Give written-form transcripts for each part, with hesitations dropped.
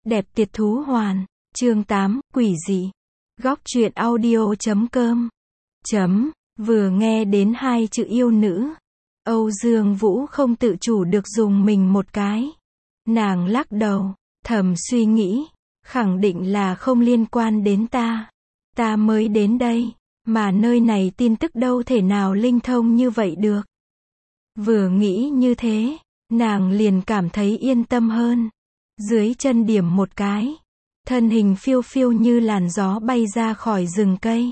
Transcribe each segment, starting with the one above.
Đẹp tuyệt thú hoàn. Chương 8, quỷ dị. Góc truyện audio.com. Vừa nghe đến hai chữ yêu nữ, Âu Dương Vũ không tự chủ được dùng mình một cái. Nàng lắc đầu, thầm suy nghĩ, khẳng định là không liên quan đến ta. Ta mới đến đây, mà nơi này tin tức đâu thể nào linh thông như vậy được. Vừa nghĩ như thế, nàng liền cảm thấy yên tâm hơn. Dưới chân điểm một cái, thân hình phiêu phiêu như làn gió bay ra khỏi rừng cây.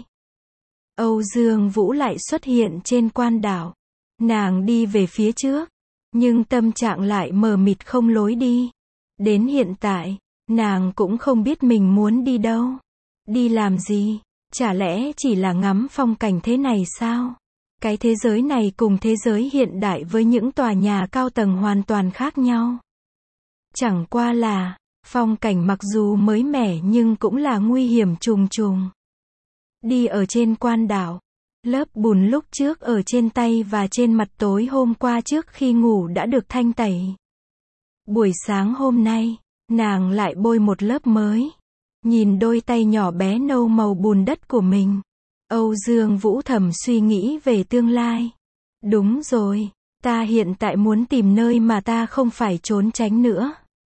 Âu Dương Vũ lại xuất hiện trên quan đảo. Nàng đi về phía trước, nhưng tâm trạng lại mờ mịt không lối đi. Đến hiện tại, nàng cũng không biết mình muốn đi đâu. Đi làm gì? Chả lẽ chỉ là ngắm phong cảnh thế này sao? Cái thế giới này cùng thế giới hiện đại với những tòa nhà cao tầng hoàn toàn khác nhau. Chẳng qua là, phong cảnh mặc dù mới mẻ nhưng cũng là nguy hiểm trùng trùng. Đi ở trên quan đảo, lớp bùn lúc trước ở trên tay và trên mặt tối hôm qua trước khi ngủ đã được thanh tẩy. Buổi sáng hôm nay, nàng lại bôi một lớp mới. Nhìn đôi tay nhỏ bé nâu màu bùn đất của mình, Âu Dương Vũ thầm suy nghĩ về tương lai. Đúng rồi, ta hiện tại muốn tìm nơi mà ta không phải trốn tránh nữa.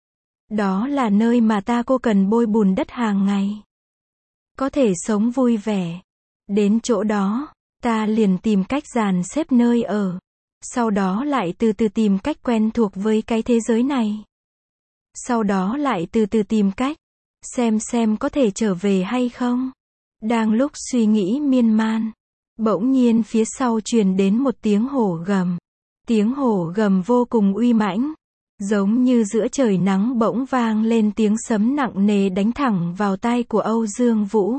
Đó là nơi mà ta cô cần bôi bùn đất hàng ngày. Có thể sống vui vẻ. Đến chỗ đó, ta liền tìm cách dàn xếp nơi ở. Sau đó lại từ từ tìm cách quen thuộc với cái thế giới này. Sau đó lại từ từ tìm cách, xem có thể trở về hay không. Đang lúc suy nghĩ miên man, bỗng nhiên phía sau truyền đến một tiếng hổ gầm. Tiếng hổ gầm vô cùng uy mãnh. Giống như giữa trời nắng bỗng vang lên tiếng sấm nặng nề đánh thẳng vào tai của Âu Dương Vũ.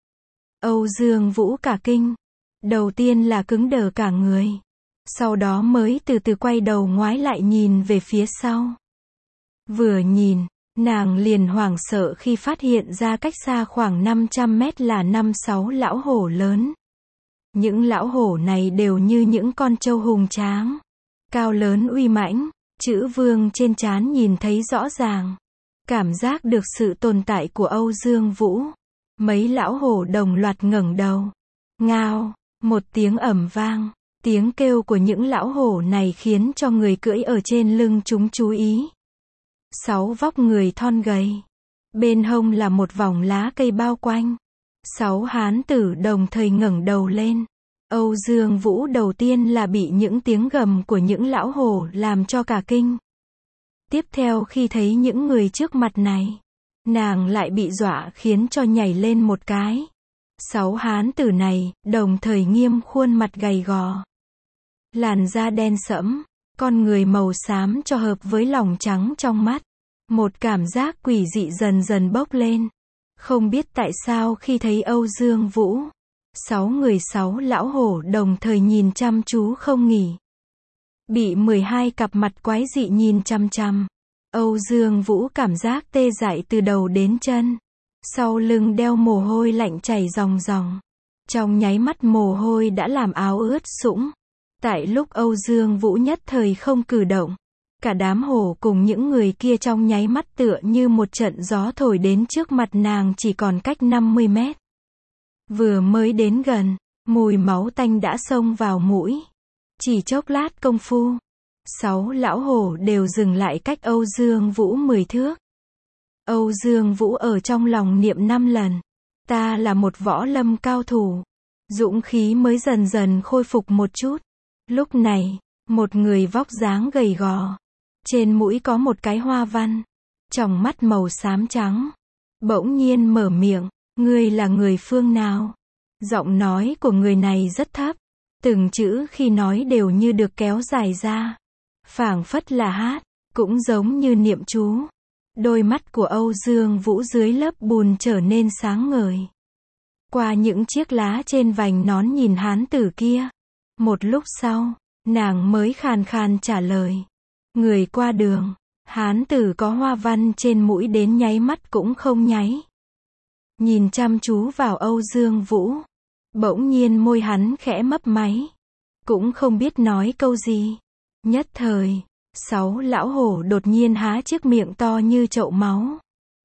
Âu Dương Vũ cả kinh. Đầu tiên là cứng đờ cả người. Sau đó mới từ từ quay đầu ngoái lại nhìn về phía sau. Vừa nhìn, nàng liền hoảng sợ khi phát hiện ra cách xa khoảng 500 mét là 5-6 lão hổ lớn. Những lão hổ này đều như những con trâu hùng tráng. Cao lớn uy mãnh. Chữ vương trên trán nhìn thấy rõ ràng. Cảm giác được sự tồn tại của Âu Dương Vũ. Mấy lão hổ đồng loạt ngẩng đầu. Ngao, một tiếng ầm vang. Tiếng kêu của những lão hổ này khiến cho người cưỡi ở trên lưng chúng chú ý. 6 vóc người thon gầy. Bên hông là một vòng lá cây bao quanh. 6 hán tử đồng thời ngẩng đầu lên. Âu Dương Vũ đầu tiên là bị những tiếng gầm của những lão hổ làm cho cả kinh. Tiếp theo khi thấy những người trước mặt này, nàng lại bị dọa khiến cho nhảy lên một cái. 6 hán tử này, đồng thời nghiêm khuôn mặt gầy gò. Làn da đen sẫm, con người màu xám cho hợp với lòng trắng trong mắt. Một cảm giác quỷ dị dần dần bốc lên. Không biết tại sao khi thấy Âu Dương Vũ, 6 lão hổ đồng thời nhìn chăm chú không nghỉ. Bị 12 cặp mặt quái dị nhìn chăm chăm. Âu Dương Vũ cảm giác tê dại từ đầu đến chân. Sau lưng đeo mồ hôi lạnh chảy ròng ròng. Trong nháy mắt mồ hôi đã làm áo ướt sũng. Tại lúc Âu Dương Vũ nhất thời không cử động, cả đám hổ cùng những người kia trong nháy mắt tựa như một trận gió thổi đến trước mặt nàng chỉ còn cách 50 mét. Vừa mới đến gần, mùi máu tanh đã xông vào mũi. Chỉ chốc lát công phu, 6 lão hổ đều dừng lại cách Âu Dương Vũ 10 thước. Âu Dương Vũ ở trong lòng niệm 5 lần. Ta là một võ lâm cao thủ. Dũng khí mới dần dần khôi phục một chút. Lúc này, một người vóc dáng gầy gò. Trên mũi có một cái hoa văn. Tròng mắt màu xám trắng. Bỗng nhiên mở miệng. Ngươi là người phương nào? Giọng nói của người này rất thấp. Từng chữ khi nói đều như được kéo dài ra. Phảng phất là hát, cũng giống như niệm chú. Đôi mắt của Âu Dương Vũ dưới lớp bùn trở nên sáng ngời. Qua những chiếc lá trên vành nón nhìn hán tử kia. Một lúc sau, nàng mới khàn khàn trả lời. Người qua đường. Hán tử có hoa văn trên mũi đến nháy mắt cũng không nháy. Nhìn chăm chú vào Âu Dương Vũ. Bỗng nhiên môi hắn khẽ mấp máy. Cũng không biết nói câu gì. Nhất thời, 6 lão hổ đột nhiên há chiếc miệng to như chậu máu.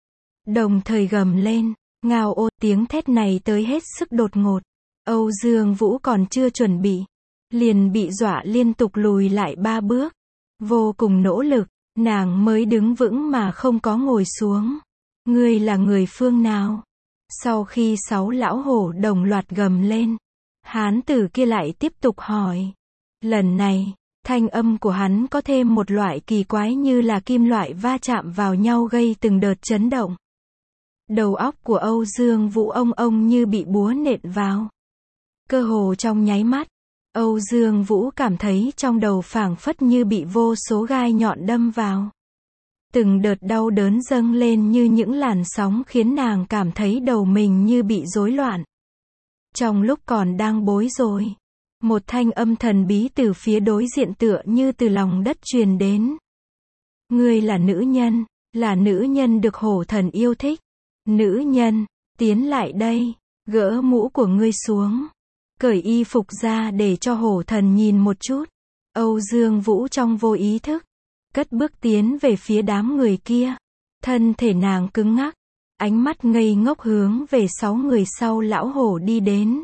đồng thời gầm lên. Ngao ô, tiếng thét này tới hết sức đột ngột. Âu Dương Vũ còn chưa chuẩn bị, liền bị dọa liên tục lùi lại 3 bước. Vô cùng nỗ lực, nàng mới đứng vững mà không có ngồi xuống. Ngươi là người phương nào? Sau khi 6 lão hổ đồng loạt gầm lên, hán tử kia lại tiếp tục hỏi. Lần này, thanh âm của hắn có thêm một loại kỳ quái như là kim loại va chạm vào nhau gây từng đợt chấn động. Đầu óc của Âu Dương Vũ ông như bị búa nện vào. Cơ hồ trong nháy mắt, Âu Dương Vũ cảm thấy trong đầu phảng phất như bị vô số gai nhọn đâm vào. Từng đợt đau đớn dâng lên như những làn sóng khiến nàng cảm thấy đầu mình như bị rối loạn. Trong lúc còn đang bối rối, một thanh âm thần bí từ phía đối diện tựa như từ lòng đất truyền đến. Ngươi là nữ nhân được hổ thần yêu thích. Nữ nhân, tiến lại đây, gỡ mũ của ngươi xuống, cởi y phục ra để cho hổ thần nhìn một chút. Âu Dương Vũ trong vô ý thức, cất bước tiến về phía đám người kia. Thân thể nàng cứng ngắc, ánh mắt ngây ngốc hướng về 6 người sau lão hổ đi đến.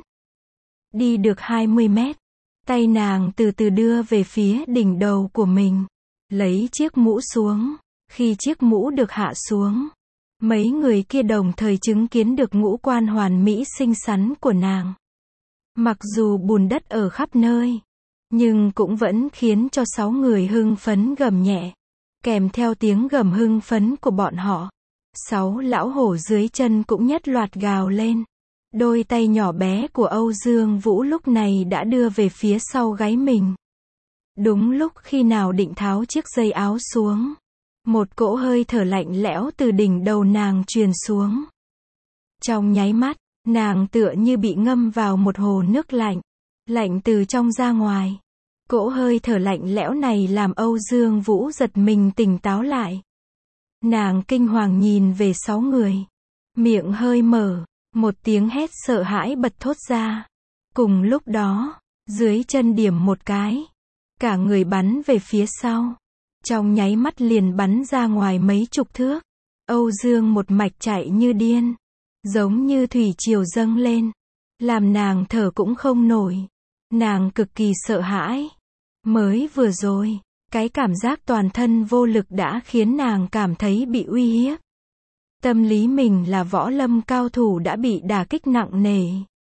Đi được 20 mét, tay nàng từ từ đưa về phía đỉnh đầu của mình, lấy chiếc mũ xuống. Khi chiếc mũ được hạ xuống, mấy người kia đồng thời chứng kiến được ngũ quan hoàn mỹ xinh xắn của nàng. Mặc dù bùn đất ở khắp nơi, nhưng cũng vẫn khiến cho 6 người hưng phấn gầm nhẹ. Kèm theo tiếng gầm hưng phấn của bọn họ, 6 lão hổ dưới chân cũng nhất loạt gào lên. Đôi tay nhỏ bé của Âu Dương Vũ lúc này đã đưa về phía sau gáy mình. Đúng lúc khi nào định tháo chiếc dây áo xuống, một cỗ hơi thở lạnh lẽo từ đỉnh đầu nàng truyền xuống. Trong nháy mắt, nàng tựa như bị ngâm vào một hồ nước lạnh, lạnh từ trong ra ngoài. Cỗ hơi thở lạnh lẽo này làm Âu Dương Vũ giật mình tỉnh táo lại. Nàng kinh hoàng nhìn về 6 người, miệng hơi mở, một tiếng hét sợ hãi bật thốt ra. Cùng lúc đó, dưới chân điểm một cái, cả người bắn về phía sau. Trong nháy mắt liền bắn ra ngoài mấy chục thước. Âu Dương một mạch chạy như điên, giống như thủy triều dâng lên, làm nàng thở cũng không nổi. Nàng cực kỳ sợ hãi. Mới vừa rồi, cái cảm giác toàn thân vô lực đã khiến nàng cảm thấy bị uy hiếp. Tâm lý mình là võ lâm cao thủ đã bị đả kích nặng nề.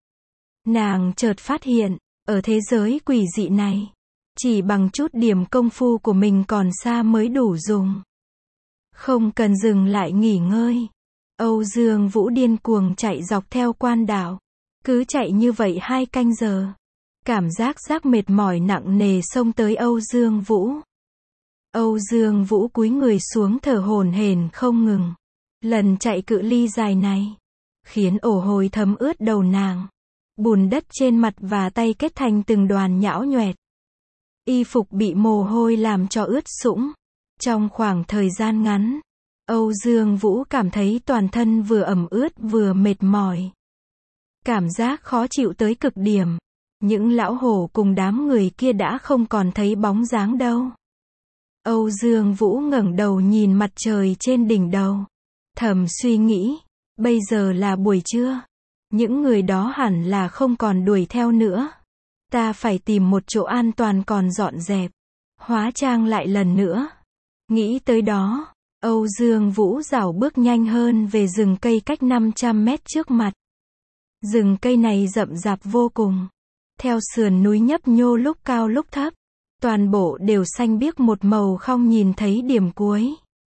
Nàng chợt phát hiện, ở thế giới quỷ dị này, chỉ bằng chút điểm công phu của mình còn xa mới đủ dùng. Không cần dừng lại nghỉ ngơi. Âu Dương Vũ điên cuồng chạy dọc theo quan đảo. Cứ chạy như vậy 2 canh giờ. Cảm giác mệt mỏi nặng nề xông tới Âu Dương Vũ. Âu Dương Vũ cúi người xuống thở hổn hển không ngừng. Lần chạy cự ly dài này, khiến ổ hôi thấm ướt đầu nàng. Bùn đất trên mặt và tay kết thành từng đoàn nhão nhoẹt. Y phục bị mồ hôi làm cho ướt sũng. Trong khoảng thời gian ngắn, Âu Dương Vũ cảm thấy toàn thân vừa ẩm ướt vừa mệt mỏi. Cảm giác khó chịu tới cực điểm. Những lão hổ cùng đám người kia đã không còn thấy bóng dáng đâu. Âu Dương Vũ ngẩng đầu nhìn mặt trời trên đỉnh đầu. Thầm suy nghĩ, bây giờ là buổi trưa. Những người đó hẳn là không còn đuổi theo nữa. Ta phải tìm một chỗ an toàn còn dọn dẹp. Hóa trang lại lần nữa. Nghĩ tới đó, Âu Dương Vũ rảo bước nhanh hơn về rừng cây cách 500 mét trước mặt. Rừng cây này rậm rạp vô cùng. Theo sườn núi nhấp nhô lúc cao lúc thấp. Toàn bộ đều xanh biếc một màu không nhìn thấy điểm cuối.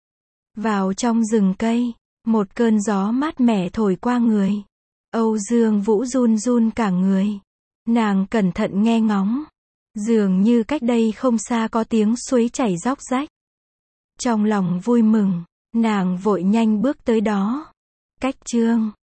Vào trong rừng cây, một cơn gió mát mẻ thổi qua người. Âu Dương Vũ run run cả người. Nàng cẩn thận nghe ngóng. Dường như cách đây không xa có tiếng suối chảy róc rách. Trong lòng vui mừng, nàng vội nhanh bước tới đó. Cách chương